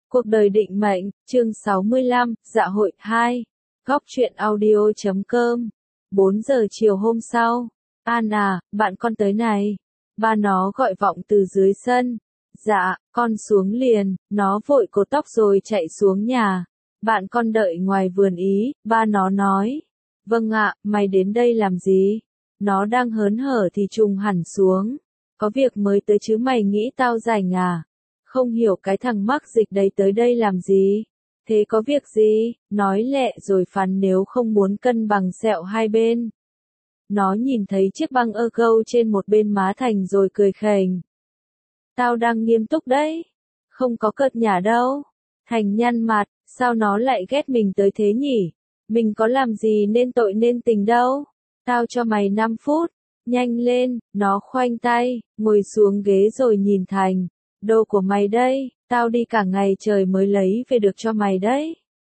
Cuộc đời định mệnh, chương 65, dạ hội 2. Góc truyện audio.com. 4 giờ chiều hôm sau. An à, bạn con tới này. Ba nó gọi vọng từ dưới sân. Dạ, con xuống liền. Nó vội cột tóc rồi chạy xuống nhà. Bạn con đợi ngoài vườn ý, ba nó nói. Vâng ạ, mày đến đây làm gì? Nó đang hớn hở thì trùng hẳn xuống. Có việc mới tới chứ mày nghĩ tao rảnh à? Không hiểu cái thằng mắc dịch đấy tới đây làm gì? Thế có việc gì? Nói lẹ rồi phán nếu không muốn cân bằng sẹo hai bên. Nó nhìn thấy chiếc băng ơ gâu trên một bên má Thành rồi cười khềnh. Tao đang nghiêm túc đấy. Không có cợt nhả đâu. Thành nhăn mặt, sao nó lại ghét mình tới thế nhỉ? Mình có làm gì nên tội nên tình đâu. Tao cho mày 5 phút. Nhanh lên, nó khoanh tay, ngồi xuống ghế rồi nhìn Thành. Đồ của mày đây, tao đi cả ngày trời mới lấy về được cho mày đấy.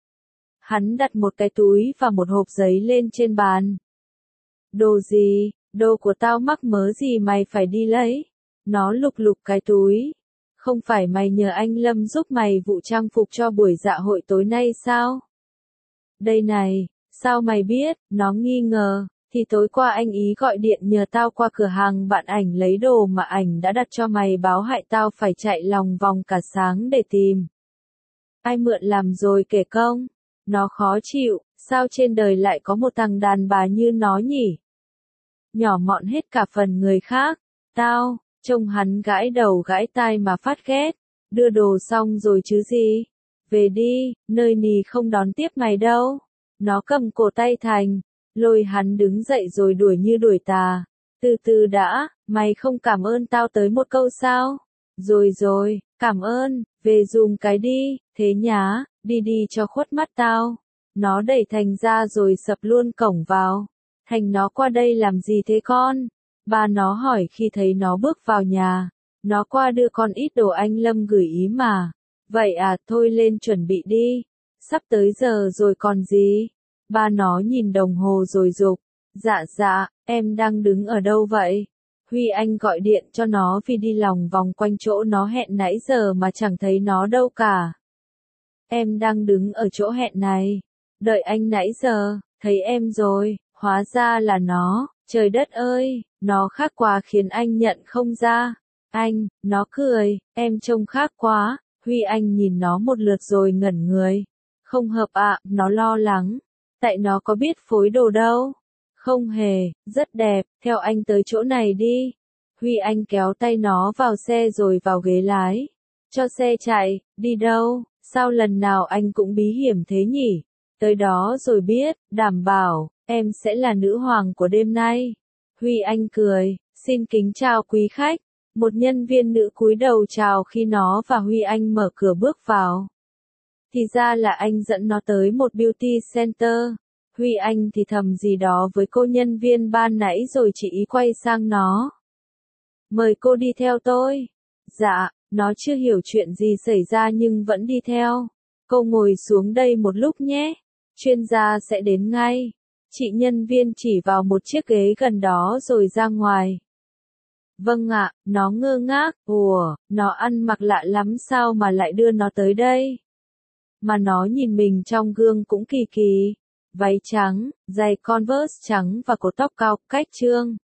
Hắn đặt một cái túi và một hộp giấy lên trên bàn. Đồ gì, đồ của tao mắc mớ gì mày phải đi lấy. Nó lục lục cái túi. Không phải mày nhờ anh Lâm giúp mày vụ trang phục cho buổi dạ hội tối nay sao? Đây này, sao mày biết, nó nghi ngờ. Thì tối qua anh ý gọi điện nhờ tao qua cửa hàng bạn ảnh lấy đồ mà ảnh đã đặt cho mày báo hại tao phải chạy lòng vòng cả sáng để tìm. Ai mượn làm rồi kể công? Nó khó chịu, sao trên đời lại có một thằng đàn bà như nó nhỉ? Nhỏ mọn hết cả phần người khác. Tao, trông hắn gãi đầu gãi tai mà phát ghét. Đưa đồ xong rồi chứ gì? Về đi, nơi nì không đón tiếp mày đâu. Nó cầm cổ tay Thành. Lôi hắn đứng dậy rồi đuổi như đuổi tà. Từ từ đã, mày không cảm ơn tao tới một câu sao? Rồi, cảm ơn, về dùng cái đi, thế nhá, đi đi cho khuất mắt tao. Nó đẩy Thành ra rồi sập luôn cổng vào. Thành nó qua đây làm gì thế con? Ba nó hỏi khi thấy nó bước vào nhà. Nó qua đưa con ít đồ anh Lâm gửi ý mà. Vậy à, thôi lên chuẩn bị đi. Sắp tới giờ rồi còn gì? Ba nó nhìn đồng hồ rồi dục. Dạ, em đang đứng ở đâu vậy? Huy Anh gọi điện cho nó vì đi lòng vòng quanh chỗ nó hẹn nãy giờ mà chẳng thấy nó đâu cả. Em đang đứng ở chỗ hẹn này. Đợi anh nãy giờ, thấy em rồi, hóa ra là nó. Trời đất ơi, nó khác quá khiến anh nhận không ra. Anh, nó cười, em trông khác quá. Huy Anh nhìn nó một lượt rồi ngẩn người. Không hợp ạ, nó lo lắng. Tại nó có biết phối đồ đâu. Không hề, rất đẹp, theo anh tới chỗ này đi. Huy Anh kéo tay nó vào xe rồi vào ghế lái. Cho xe chạy, đi đâu, sao lần nào anh cũng bí hiểm thế nhỉ? Tới đó rồi biết, đảm bảo, em sẽ là nữ hoàng của đêm nay. Huy Anh cười, xin kính chào quý khách. Một nhân viên nữ cúi đầu chào khi nó và Huy Anh mở cửa bước vào. Thì ra là anh dẫn nó tới một beauty center. Huy Anh thì thầm gì đó với cô nhân viên ban nãy rồi chị ý quay sang nó. Mời cô đi theo tôi. Dạ, nó chưa hiểu chuyện gì xảy ra nhưng vẫn đi theo. Cô ngồi xuống đây một lúc nhé. Chuyên gia sẽ đến ngay. Chị nhân viên chỉ vào một chiếc ghế gần đó rồi ra ngoài. Vâng ạ, nó ngơ ngác. Ủa, nó ăn mặc lạ lắm sao mà lại đưa nó tới đây? Mà nó nhìn mình trong gương cũng kỳ kỳ. Váy trắng, giày Converse trắng và cột tóc cao, cách trương.